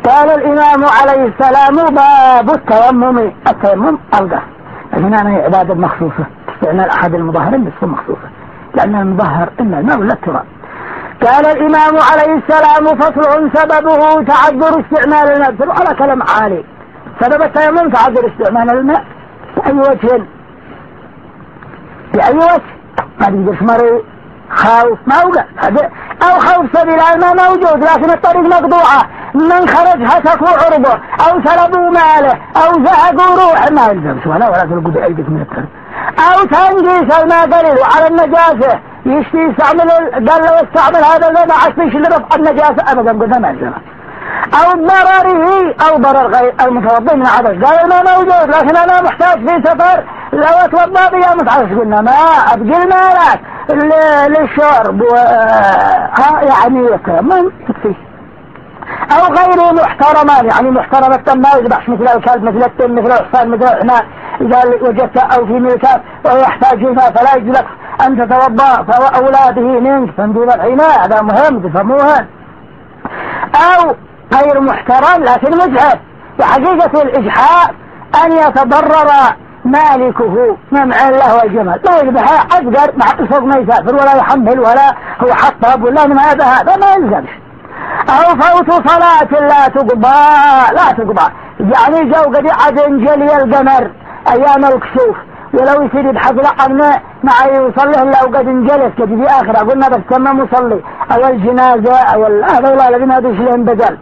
قال الإمام عليه السلام باب التيمم. التيمم ألقى هنا هي عبادة مخصوصة استعمال أحد المظاهرين بس مخصوصة لأن المظهر إلا الماء ولا التراب. قال الإمام عليه السلام فصل سببه تعذر استعمال الماء. على كلام عالي سبب التيمم تعذر استعمال الماء بأي وجه بأي وجه ما تقدرش مري خوف ما وقع أو خوف سبيل الماء موجود لكن الطريق مقطوعة من خرج هتكوا عرضه أو سلبوا ماله أو زهقوا روح ما يلزمش ولا تلقوا بأيدك من الطريق أو تنجيس الماء قليل وعلى النجاسة يشتي يستعمل قال له استعمل هذا الماء ما عشتيش لرفع النجاسة أبدا قلنا ما يلزمه أو ضرره أو ضرر غير المتوضي من عبث قال الماء موجود لكن أنا محتاج في سفر لو اتوضى بيا متعرف قلنا ما أبقي المالات للشرب يعني يتيمم تكفي. أو غير محترمان يعني محترمة ما يذبحش مثل الكلب مثل التم مثل الحصان مثل الحمار إذا وجدت أو في ملكات ويحتاج الماء فلا يجوز لك أن تتوضأ فأولاده منك فندون العناء هذا مهم تفهموها. أو غير محترم لكن مجهد وحقيقة الإجحاف أن يتضرر مالكه منع له والجمال لا يذبحها أصغر مع الفوق ما يسافر ولا يحمل ولا هو حطب ولا من هذا ما يلزمش. أو فوت صلاة لا تقضى يعني جو قد عاد جلي القمر أيام الكسوف ولو يصير يبحث لعنه مع يصلي لو قد انجلس كده في آخرة قلنا بس كما مصلي أو الجنازة أو هذا الذين هذوش لهم بدل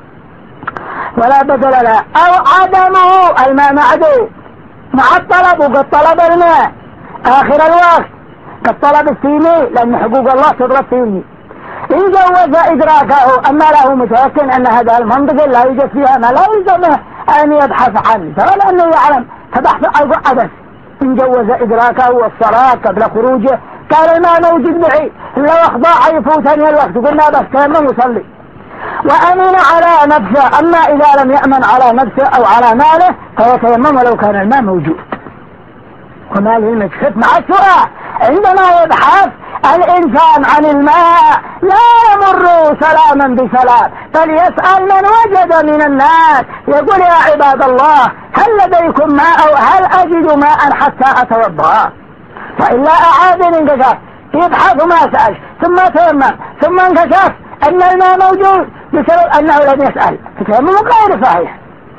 ولا بدل لا. أو عدمه الماء معدو مع الطلب وقد طلب الماء آخر الوقت قد طلب السيني لأن حقوق الله تضرب فيه إن جوز إدراكه أما له متيقن أن هذا المنطق لا يوجد فيها ما لا يلزمه أن يبحث عنه سواء أنه يعلم فبحث عن عبث. إن جوز إدراكه والصلاة قبل خروجه كان الماء موجود بعيد لو أخضاع يفوتني الوقت قلنا بس كان مصلي وأمن على نفسه. أما إذا لم يأمن على نفسه أو على ماله فيتيمم ولو كان الماء موجود. وما للمكشف مع السؤال عندما يبحث الإنسان عن الماء لا يمر سلاما بسلام بل يسأل من وجد من الناس يقول يا عباد الله هل لديكم ماء أو هل أجد ماء حتى أتوضأ فإلا أعاد انكشف يبحث ما سأل ثم تيمم ثم انكشف أن الماء موجود بسبب أنه لم يسأل فتيمم غير صحيح.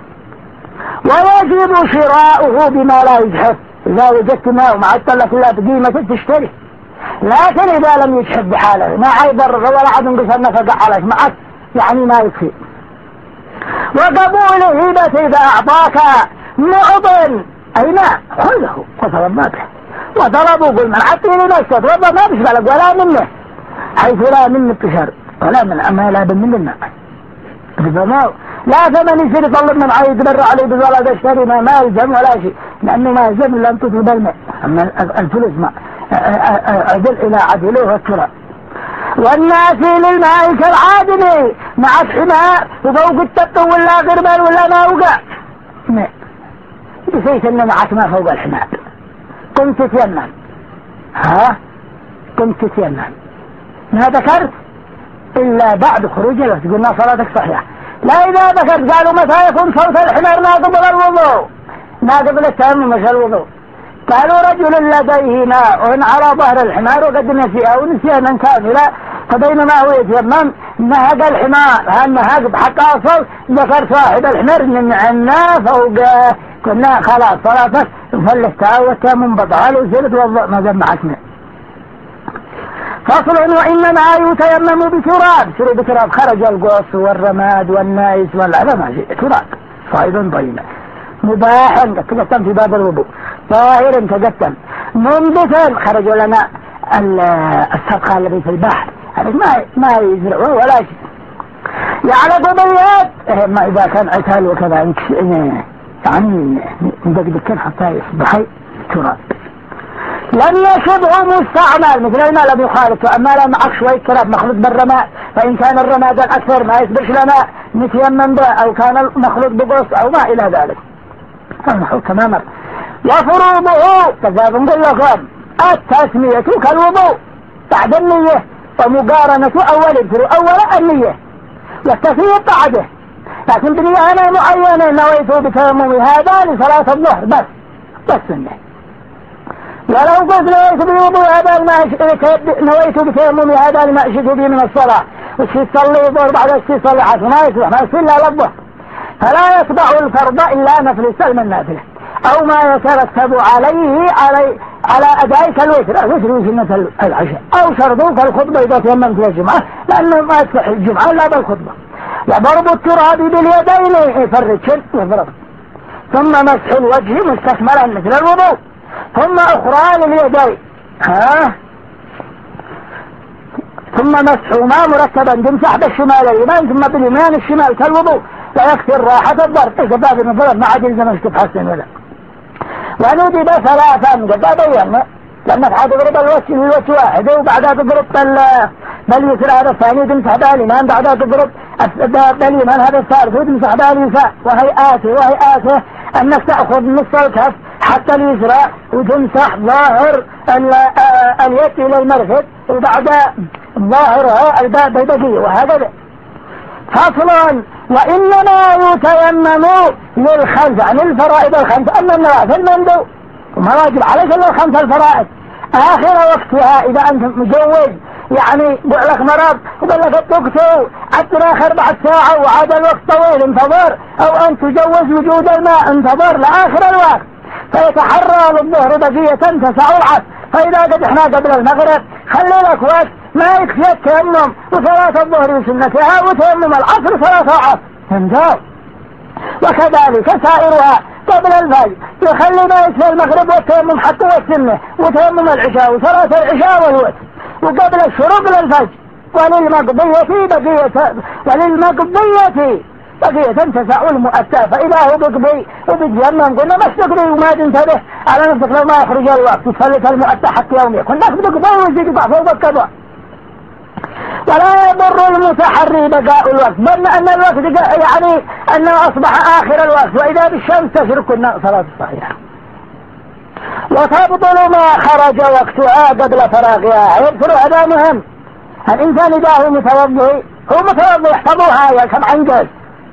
ويجب شراؤه بما لا يجحف إذا وجدت ماء مع الطلة كلها بقيمة تشتري لكن إذا لم يجحف بحاله ما عيبر ولا عد انقصر نفق عليك معك يعني ما يكفي. وقبول هبة إذا أعطاك معضن أي ماء خذه وتوضأته وضربوا قل من عطيني نفسه توضأ ما بشبالك ولا منه حيث لا من التشر ولا من أما لا من الماء لا ثمن يصير يطلب من عايز يتبرع عليه ولا تشتري ما يلزم ولا شيء لأنه ما يلزم إلا أن تطلب الماء. أما الفلوس ما عدل إلى عدله والكرة. والناس للماء كالعادم مع الحماء وفوق التبط ولا غربان ولا ما وقع نسيت أن معك ما فوق الحماء كنت تيمم كنت تيمم ما ذكرت إلا بعد خروج الوقت قلنا صلاتك صحيحة. لا إذا ذكرت قالوا متى يكون صوت الحمار ناقض الوضوء ناقض التيمم مش الوضوء. قالوا رجل لديه ماء على ظهر الحمار وقد نسيه ونسيانا كاملا فبينما هو يتيمم نهق الحمار هالنهق بحق أصل ذكر صاحب الحمار من عنا فوقه قلنا خلاص صلاتك فلستها والتيمم بطال وزلت والله ما جمعتنا. فصل وإنما يتيمم بتراب شرب بتراب خرج القص والرماد والنايس والعظم تراب صائد طيب مباح تقسم في باب الوضوء طاهر تقسم منبتا خرج لنا السبخة الذي في البحر ما يزرعه ولا شيء يعلق بيات ما إذا كان عتال وكذا يعني ندقدق حتى يصبح تراب. لم يشبه مستعمل مثل الماء لم يخالط أما لا معك شوية تراب مخلوط بالرماد فإن كان الرماد الأكثر ما يسبش لنا نتيمم به أو كان مخلوط بقص أو ما إلى ذلك فنحو تماما. وفروضه كذا نقول لكم التسمية كالوضوء بعد النية ومقارنة أول النية والتسمية بعده لكن بنيانة معينة نويت بتيمم هذا لصلاة الظهر بس السنة. ولو قلت نويت بوضوء هذا نويت بتيمم هذا لما أشد به من الصلاة وش تصلي ظهر بعد وش تصلي عصر ما يصبح ما يصلي إلا للظهر، فلا يتبع الفرض إلا نفل السلم النافلة أو ما يترتب على أدائك الوتر أو وتر سنة العشاء أو شرطوك الخطبة إذا تيممت الجمعة لأنه ما يصح الجمعة إلا بالخطبة. وضرب التراب باليدين يفرد شرط وفرض، ثم مسح الوجه مستكملا مثل الوضوء، ثم أخرى لليدين ثم مسحهما مرتبا تمسح بالشمال اليمين ثم باليمين الشمال كالوضوء، لا يكثر راحة الضرب إجابة المفرد ما عاد يلزم تحسن ولا. وندب ثلاثا قد بينا لأنك عاد تضرب الوجه واحد وبعدها تضرب باليسر هذا الثاني تمسح باليمين، بعدها تضرب باليمين هذا الثالث وتمسح باليسار، وهيئاته أنك تأخذ نص الكف حتى اليسرى وتمسح ظاهر اليد إلى المرفق وبعد ظاهرها الباب بقية وهكذا. فصل: وإنما يتيمم للخمس عن الفرائض الخمس، أما النوافل مندوب وما واجب عليك إلا الخمس الفرائض آخر وقتها. إذا أنت مجوز يعني لك مرض وقال لك تقتل عدنا 4 ساعة وعاد الوقت طويل انتظر، أو أن تجوز وجود الماء انتظر لآخر الوقت فيتحرى للظهر بقية تسع العصر، فإذا قد احنا قبل المغرب خلي لك وقت ما يكفي التيمم وصلاة الظهر بسنتها وتيمم العصر صلاة العصر انتهى. وكذلك سائرها قبل الفجر يخلي ما يكفي المغرب والتيمم حتى والسنة وتيمم العشاء وصلاة العشاء والوتر، وقبل الشروق للفجر. وللمقضية تسع المؤتى، فإذا هو بقضي وبتيمم قلنا مش تقضي وما تنتبه على نفسك لو ما يخرج الوقت تصلي المؤتى حتى يوم يكون لك بقضي ويزيد ضعف وبكذا. ولا يضر المتحري بقاء الوقت، بل أن الوقت يعني أنه أصبح آخر الوقت وإذا بالشمس تشرك صلاة الصحيحة. وتبطل ما خرج وقتها قبل فراغها. يذكر هذا مهم. الإنسان إذا هو متوضئ يحفظوها يا كم عنجز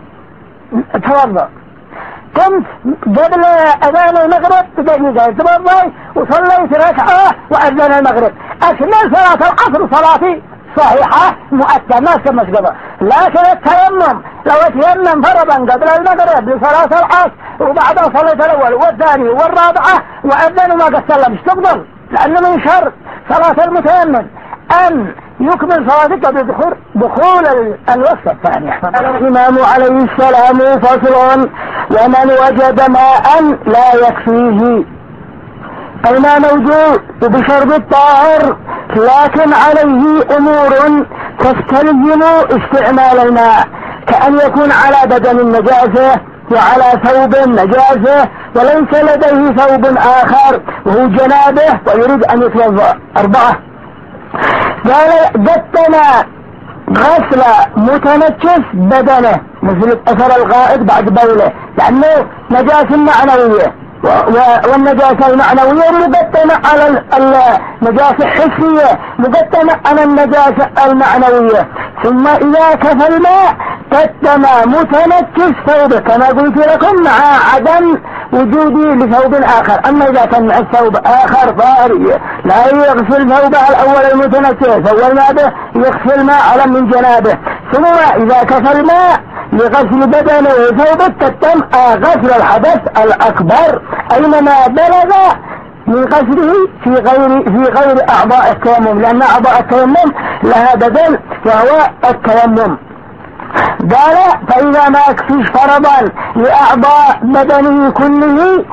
توضأ كنت قبل أذان المغرب بدقيقة توضأ وصليت ركعة وأذان المغرب أكمل صلاة العصر صلاتي صحيحة مؤكدة ما كمش قبل. لكن التيمم لو تيمم فرضا قبل المغرب لصلاة العصر وبعدها صليت الأول والثاني والرابعة وأذن وما قد سلم تفضل، لأنه من شرط صلاة المتيمم أن يكمل صلاتك بدخول الوقت الثاني. الإمام عليه السلام: فصل: ومن وجد ماء لا يكفيه، أي ما موجود بشرب الطاهر لكن عليه أمور تستلزم استعمال الماء، كأن يكون على بدن النجاسة وعلى ثوب النجاسة وليس لديه ثوب آخر وهو جنابه ويريد أن يتوضأ. 4. قال: قدنا غسل متنجس بدنه مثل أثر الغائط بعد بوله، لأنه نجاسة معنوية، والنجاسة المعنوية مقدمة على النجاسة الحسية مقدمة على النجاسة المعنوية. ثم إذا كفى الماء قدم متنجس ثوبه كما قلت لكم مع عدم وجودي لثوب آخر. أما إذا كان مع الثوب آخر ضاري لا يغسل ثوبه الأول المتنجس أول به يغسل ماء على من جنابه. ثم إذا كفى الماء لغسل بدنه وثوبه قدم غسل الحدث الأكبر أينما بلغ من غسله في غير أعضاء التيمم، لأن أعضاء التيمم لها بدل وهو التيمم. قال: فإذا ما يكفيش فرضا لأعضاء بدنه كله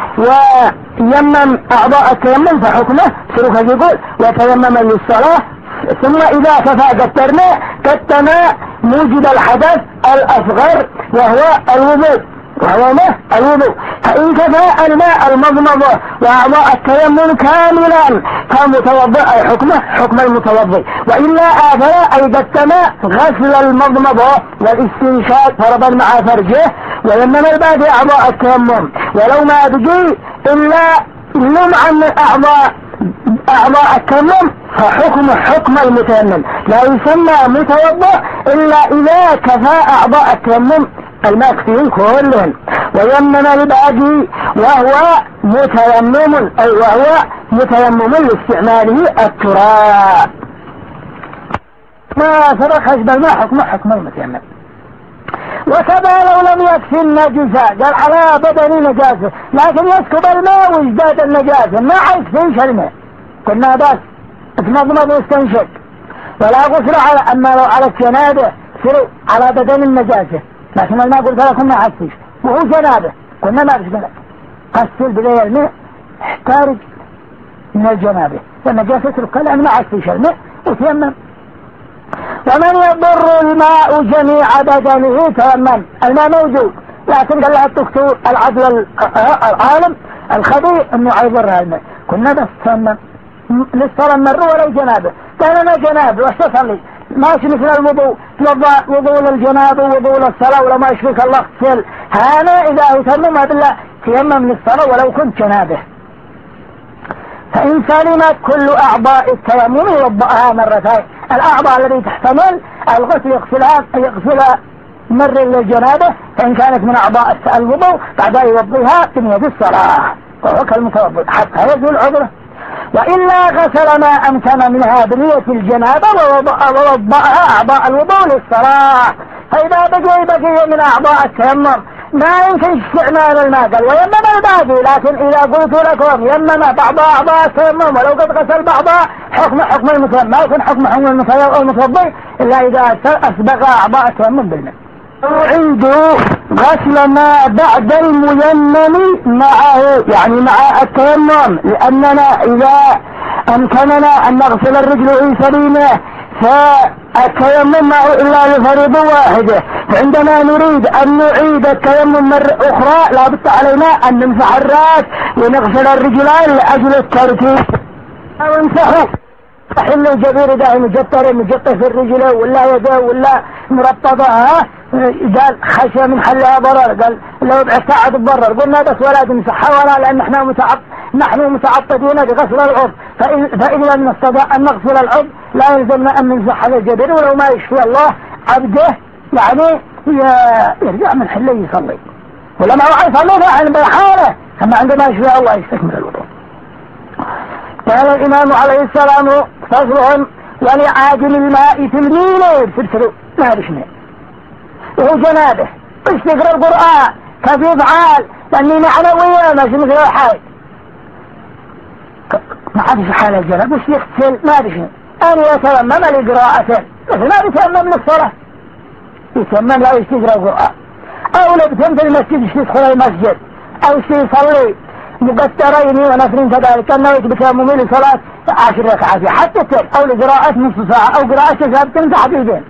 ويمم أعضاء التيمم فحكمه سلوك يقول: وتيمم للصلاة. ثم إذا كفى قدم موجب الحدث الأصغر وهو الوضوء فإن كفى الماء المضمضة وأعضاء التيمم كاملا كمتوضئ أي حكمه حكم المتوضئ، وإلا آثر أي قدم غسل المضمضة والاستنشاق فرضا مع فرجه ويمم الباقي أعضاء التيمم، ولو ما بقي إلا لمعا من أعضاء التيمم فحكم حكم المتيمم، لا يسمى متوضئ إلا إذا كفى أعضاء التيمم المكفي كلهم، ويمم الباقي وهو متيمم، أي وهو متيمم لاستعماله التراب. ما فرق حسب الماء حكم المتيمم. وكذا لو لم يكفي النجسة، قال على بدن نجاسة لكن يسكب الماء ويزداد النجاسة ما يكفيش الماء، قلنا بس اتمضمض واستنشق ولا غسل على، أما لو على الجنابة سروا على بدن النجاسة، لكن الماء قلت لكم ما حسيش وهو جنابة، قلنا ما بشكلك قسل بداية الماء احتارج من الجنابة والنجاسة تركها لأن ما حسيش الماء وتيمم. ومن يضر الماء جميع بدنه تيمم، الماء موجود لكن قال لها الدكتور العدل العالم الخبير انه يضرها الماء، كنا بس تيمم للصلاة مر ولو جنابه، قال انا جنابه وش تصلي ماشي مثل الوضوء، وضوء للجنابه ووضوء للصلاة ولو ما يشفيك الله اغتسل، هذا اذا يتمم بالله تيمم للصلاة ولو كنت جنابه. فإن سلمت كل أعضاء التيمم يوضأها مرتين، الأعضاء التي تحتمل الغسل يغسلها مرة للجنابة، فإن كانت من أعضاء الوضوء بعدها يوضيها بنية الصلاة وهو كالمتوضئ حتى يزول عذره، وإلا غسل ما أمكن منها بنية الجنابة ووضأها أعضاء الوضوء للصلاة. فإذا بقي من أعضاء التيمم ما يمكن استعمال الماء قال ويمم الباقي، لكن إذا قلت لكم يمم بعض أعضاء التيمم ولو قد غسل بعضها حكم المتيمم، ما يكون حكم المتوضئ إلا إذا أسبغ أعضاء التيمم بالماء. عنده غسل ما بعد الميمم معه، يعني مع التيمم، لأننا إذا أمكننا أن نغسل الرجل سليمة فالتيمم معه إلا لفريضة واحدة، فعندما نريد أن نعيد التيمم مرة أخرى لا بد علينا أن نمسح الرأس ونغسل الرجلين لأجل الترتيب، أو نمسحه حل الجبير ده مجطر في الرجل ولا يده ولا مرطبة، قال خشى من حلها ضرر، قال لو بعد تضرر، قلنا بس ولا تمسحها ولا، لأن نحن متعطدين بغسل العضو، فإذا لم نستطع أن نغسل العضو لا يلزمنا أن نمسح هذا الجبير ولو ما يشفي الله عبده، يعني يرجع من حله يصلي، ولما هو يصلي فعلا بحاله، أما عندما يشفي الله يستكمل الوضوء. قال الإمام عليه السلام فصل ولعاجل الماء في الميل يرسلوا ما بشمال وهو جنابه مش يقرأ القرآن كيف يفعل، لأني معنوية ماشي مثل الحال ما عادش حال الجناب مش يغسل ما بشمال أن يتيمم لقراءة، بس ما بيتيمم للصلاة، يتيمم لا يستقرأ القرآن، أو لو بتمت المسجد يدخل المسجد أو يصلي مقدرين ونفر كذلك أنه بتيمم لصلاة 10 ركعات حتى أو لقراءة نصف ساعة أو قراءة شهاب تمسح بيدين،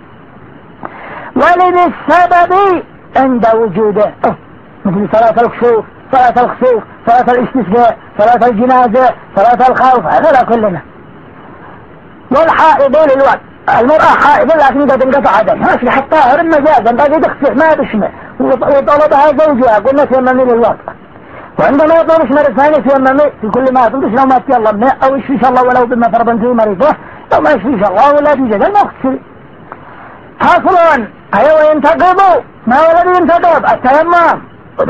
وللسبب عند وجوده مثل صلاة الكسوف، صلاة الاستسقاء، صلاة الجنازة، صلاة الخوف، هذا كلنا. والحائض للوقت، المرأة حائض لكن قد انقطع دمها ماشي حتى طاهر مجازا باقي تغسل ما بشمه وطلبها زوجها قلنا تيممي للوقت، وعندما يطلبش مرة ثانية تيممي في كل ما يطلبش لو ما تيمم أو يشفيش الله ولو بما فرضا فيه مريضه، لو ما يشفيش الله ولا في جدل ما اغسل. حصل أيوة ينتقضوا ما هو الذي ينتقض التيمم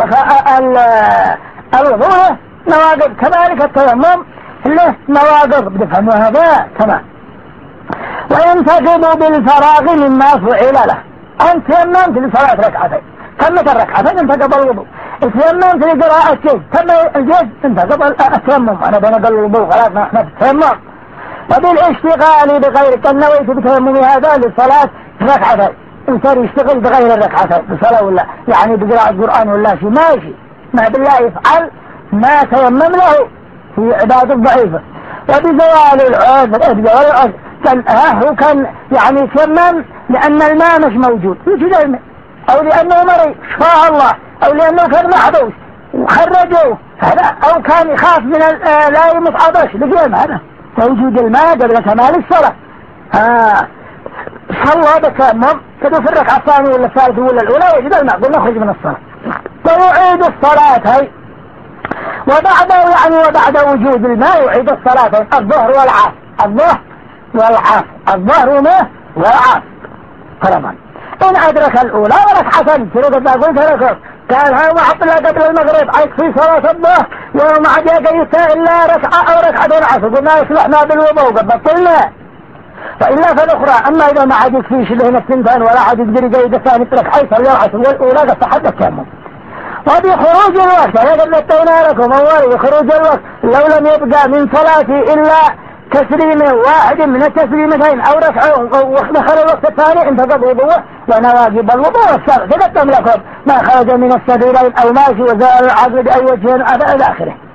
الوضوء نواقض، كذلك التيمم له نواقض بتفهموا هذا تمام. وينتقض بالفراغ مما فعل له، أنت تيممت لصلاة ركعتين تمت الركعتين انتقض الوضوء، تيممت لقراءة جيد تم الجيد انتقض التيمم، أنا بنقل الوضوء خلاص ما احنا التيمم. وبالاشتغال بغير كان نويت بتيمم هذا لصلاة ركعتين، إنسان يشتغل بغير الركعتين بصلاة ولا يعني بقراءة القرآن ولا شيء ماشي، ما بالله يفعل ما تيمم له في عبادة ضعيفة. وبزوال العذر كان هو كان يعني تيمم لأن الماء مش موجود يوجد الماء، أو لأنه مريض شفاه الله، أو لأنه كان محبوس وخرجوه هذا، أو كان يخاف من لا يموت عطش لقيم هذا وجود الماء قبل كمال الصلاة. صلى بتيمم كده في الركعة الثانية ولا الثالثة ولا الأولى وجد الماء قلنا نخرج من الصلاة ويعيد الصلاة هاي، وبعد وجود الماء يعيد الصلاة الظهر والعصر، الظهر وما والعصر فرضا. إن أدرك الأولى وركعة شروط قلت لكم كان هذا معطلة قبل المغرب عيش في صلاة الظهر يوم عاد يقيسها إلا ركعة أو ركعة العصر قلنا يصلح ما بالوضوء قد بطلنا. فإلا فالأخرى أما إذا ما عاد يكفيش لهنا الثنتان ولا عاد يقدر يقيد الثاني يترك عيش العصر والأولى قد تحدث كامل. وبخروج الوقت هذا الذي لكم أول بخروج الوقت لو لم يبقى من صلاتي إلا تسليم واحد من التسليمتين أو ركعة ودخل الوقت الثاني انتقض وضوءه ونواجب الوضوء والشرع تقدم لكم ما خرج من السبيلين أو ماشي وزال العقل بأي وجه إلى آخره.